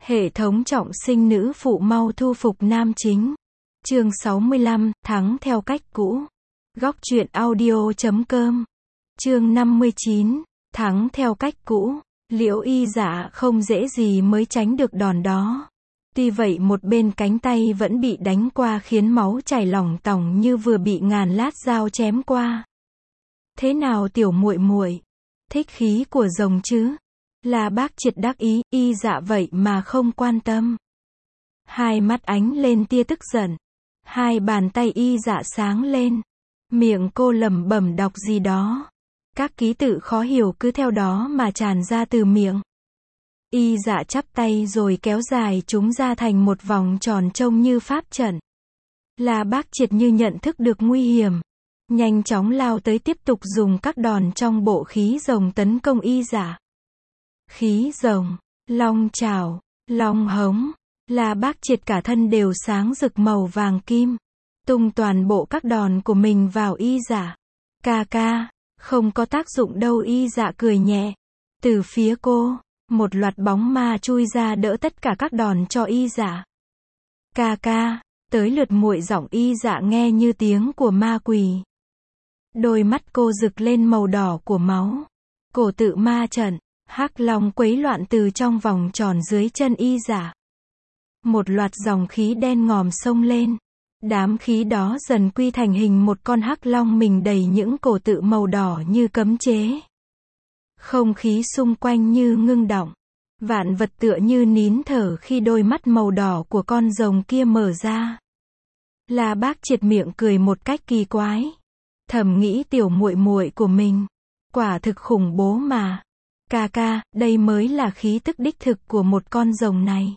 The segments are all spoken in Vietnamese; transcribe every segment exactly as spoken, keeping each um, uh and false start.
Hệ thống trọng sinh nữ phụ mau thu phục nam chính. Chương sáu mươi lăm, thắng theo cách cũ. Góc truyện audio chấm com. Chương năm mươi chín, thắng theo cách cũ. Liễu Y Dạ không dễ gì mới tránh được đòn đó. Tuy vậy một bên cánh tay vẫn bị đánh qua khiến máu chảy lỏng tỏng như vừa bị ngàn lát dao chém qua. Thế nào tiểu muội muội, thích khí của rồng chứ? La Bác Triệt đắc ý, Y Dạ vậy mà không quan tâm. Hai mắt ánh lên tia tức giận. Hai bàn tay Y Dạ sáng lên. Miệng cô lẩm bẩm đọc gì đó. Các ký tự khó hiểu cứ theo đó mà tràn ra từ miệng. Y Dạ chắp tay rồi kéo dài chúng ra thành một vòng tròn trông như pháp trận. La Bác Triệt như nhận thức được nguy hiểm. Nhanh chóng lao tới tiếp tục dùng các đòn trong bộ khí rồng tấn công Y Dạ. Khí rồng, long chảo, long hống. La Bác Triệt cả thân đều sáng rực màu vàng kim. Tung toàn bộ các đòn của mình vào Y Dạ. Ca ca, không có tác dụng đâu. Y Dạ cười nhẹ. Từ phía cô, một loạt bóng ma chui ra đỡ tất cả các đòn cho Y Dạ. Ca ca, tới lượt muội. Giọng Y Dạ nghe như tiếng của ma quỷ. Đôi mắt cô rực lên màu đỏ của máu. Cổ tự ma trận, hắc long quấy loạn từ trong vòng tròn dưới chân Y Dạ. Một loạt dòng khí đen ngòm xông lên. Đám khí đó dần quy thành hình một con hắc long mình đầy những cổ tự màu đỏ như cấm chế. Không khí xung quanh như ngưng đọng. Vạn vật tựa như nín thở khi đôi mắt màu đỏ của con rồng kia mở ra. La Bác Triệt miệng cười một cách kỳ quái. Thầm nghĩ tiểu muội muội của mình, quả thực khủng bố mà. Ca ca, đây mới là khí tức đích thực của một con rồng này.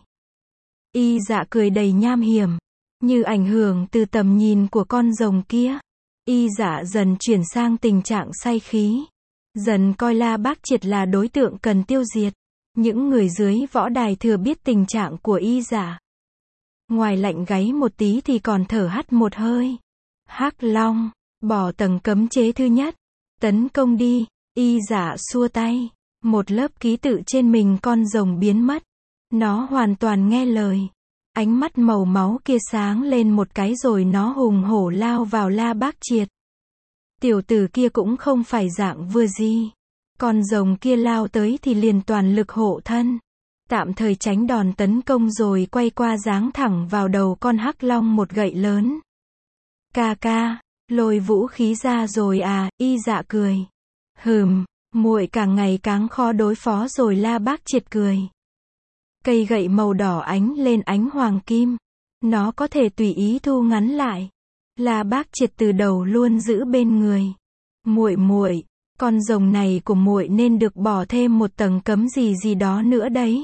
Y Dạ cười đầy nham hiểm. Như ảnh hưởng từ tầm nhìn của con rồng kia, Y Dạ dần chuyển sang tình trạng say khí. Dần coi La Bác Triệt là đối tượng cần tiêu diệt. Những người dưới võ đài thừa biết tình trạng của Y Dạ. Ngoài lạnh gáy một tí thì còn thở hắt một hơi. Hắc long, bỏ tầng cấm chế thứ nhất. Tấn công đi. Y Dạ xua tay. Một lớp ký tự trên mình con rồng biến mất. Nó hoàn toàn nghe lời. Ánh mắt màu máu kia sáng lên một cái rồi nó hùng hổ lao vào La Bác Triệt. Tiểu tử kia cũng không phải dạng vừa gì. Con rồng kia lao tới thì liền toàn lực hộ thân. Tạm thời tránh đòn tấn công rồi quay qua giáng thẳng vào đầu con hắc long một gậy lớn. Ca ca, lôi vũ khí ra rồi à? Y Dạ cười. Hừm, muội càng ngày càng khó đối phó rồi. La Bác Triệt cười. Cây gậy màu đỏ ánh lên ánh hoàng kim. Nó có thể tùy ý thu ngắn lại. La Bác Triệt từ đầu luôn giữ bên người. Muội muội, con rồng này của muội nên được bỏ thêm một tầng cấm gì gì đó nữa đấy.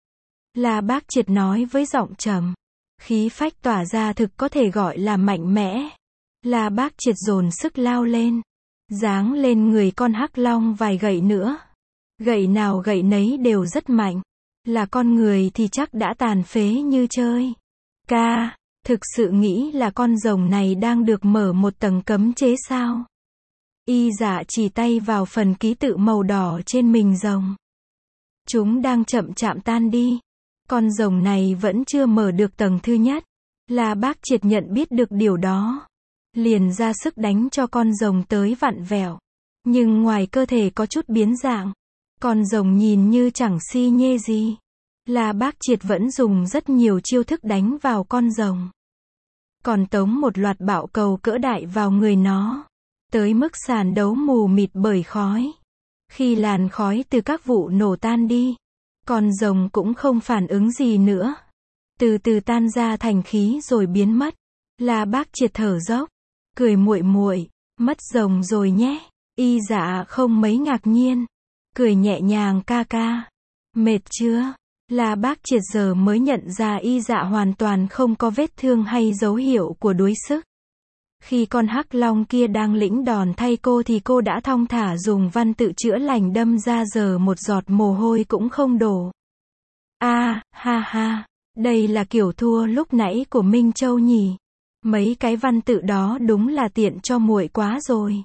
La Bác Triệt nói với giọng trầm. Khí phách tỏa ra thực có thể gọi là mạnh mẽ. La Bác Triệt dồn sức lao lên. Giáng lên người con hắc long vài gậy nữa. Gậy nào gậy nấy đều rất mạnh. Là con người thì chắc đã tàn phế như chơi. Ca, thực sự nghĩ là con rồng này đang được mở một tầng cấm chế sao? Y Dạ chỉ tay vào phần ký tự màu đỏ trên mình rồng. Chúng đang chậm chạm tan đi. Con rồng này vẫn chưa mở được tầng thứ nhất. La Bác Triệt nhận biết được điều đó. Liền ra sức đánh cho con rồng tới vặn vẹo. Nhưng ngoài cơ thể có chút biến dạng. Con rồng nhìn như chẳng si nhê gì. La Bác Triệt vẫn dùng rất nhiều chiêu thức đánh vào con rồng. Còn tống một loạt bạo cầu cỡ đại vào người nó. Tới mức sàn đấu mù mịt bởi khói. Khi làn khói từ các vụ nổ tan đi, con rồng cũng không phản ứng gì nữa. Từ từ tan ra thành khí rồi biến mất. La Bác Triệt thở dốc. Cười muội muội, mất rồng rồi nhé. Y Dạ không mấy ngạc nhiên. Cười nhẹ nhàng. Ca ca, mệt chưa? La Bác Triệt giờ mới nhận ra Y Dạ hoàn toàn không có vết thương hay dấu hiệu của đuối sức. Khi con hắc long kia đang lĩnh đòn thay cô thì cô đã thong thả dùng văn tự chữa lành đâm ra giờ một giọt mồ hôi cũng không đổ. A, à, ha ha, đây là kiểu thua lúc nãy của Minh Châu nhỉ? Mấy cái văn tự đó đúng là tiện cho muội quá rồi.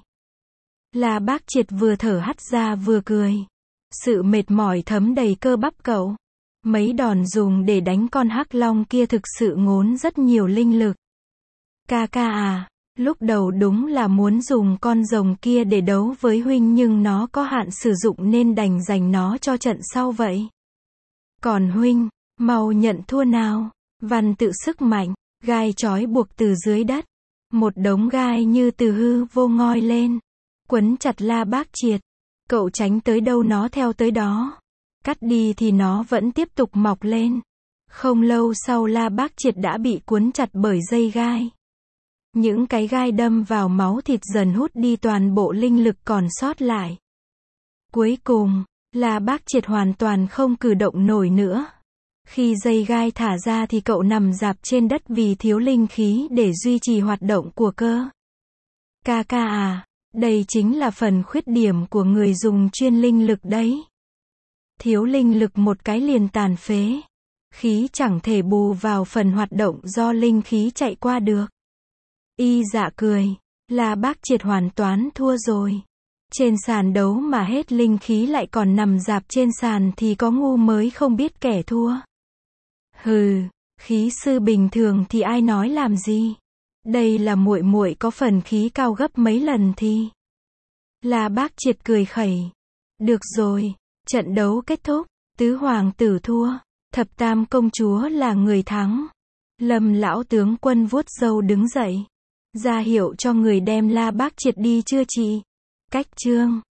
La Bác Triệt vừa thở hắt ra vừa cười. Sự mệt mỏi thấm đầy cơ bắp cậu. Mấy đòn dùng để đánh con hắc long kia thực sự ngốn rất nhiều linh lực. Ca ca à, lúc đầu đúng là muốn dùng con rồng kia để đấu với huynh nhưng nó có hạn sử dụng nên đành dành nó cho trận sau vậy. Còn huynh, mau nhận thua nào. Văn tự sức mạnh, gai trói buộc từ dưới đất. Một đống gai như từ hư vô ngoi lên. Quấn chặt La Bác Triệt. Cậu tránh tới đâu nó theo tới đó. Cắt đi thì nó vẫn tiếp tục mọc lên. Không lâu sau La Bác Triệt đã bị cuốn chặt bởi dây gai. Những cái gai đâm vào máu thịt dần hút đi toàn bộ linh lực còn sót lại. Cuối cùng, La Bác Triệt hoàn toàn không cử động nổi nữa. Khi dây gai thả ra thì cậu nằm rạp trên đất vì thiếu linh khí để duy trì hoạt động của cơ. Ca ca à, đây chính là phần khuyết điểm của người dùng chuyên linh lực đấy. Thiếu linh lực một cái liền tàn phế. Khí chẳng thể bù vào phần hoạt động do linh khí chạy qua được. Y Dạ cười. La Bác Triệt hoàn toàn thua rồi. Trên sàn đấu mà hết linh khí lại còn nằm rạp trên sàn thì có ngu mới không biết kẻ thua. Hừ, khí sư bình thường thì ai nói làm gì. Đây là muội muội có phần khí cao gấp mấy lần thì. La Bác Triệt cười khẩy. Được rồi, trận đấu kết thúc, tứ hoàng tử thua, thập tam công chúa là người thắng. Lâm lão tướng quân vuốt râu đứng dậy, ra hiệu cho người đem La Bác Triệt đi chữa trị. Cách chương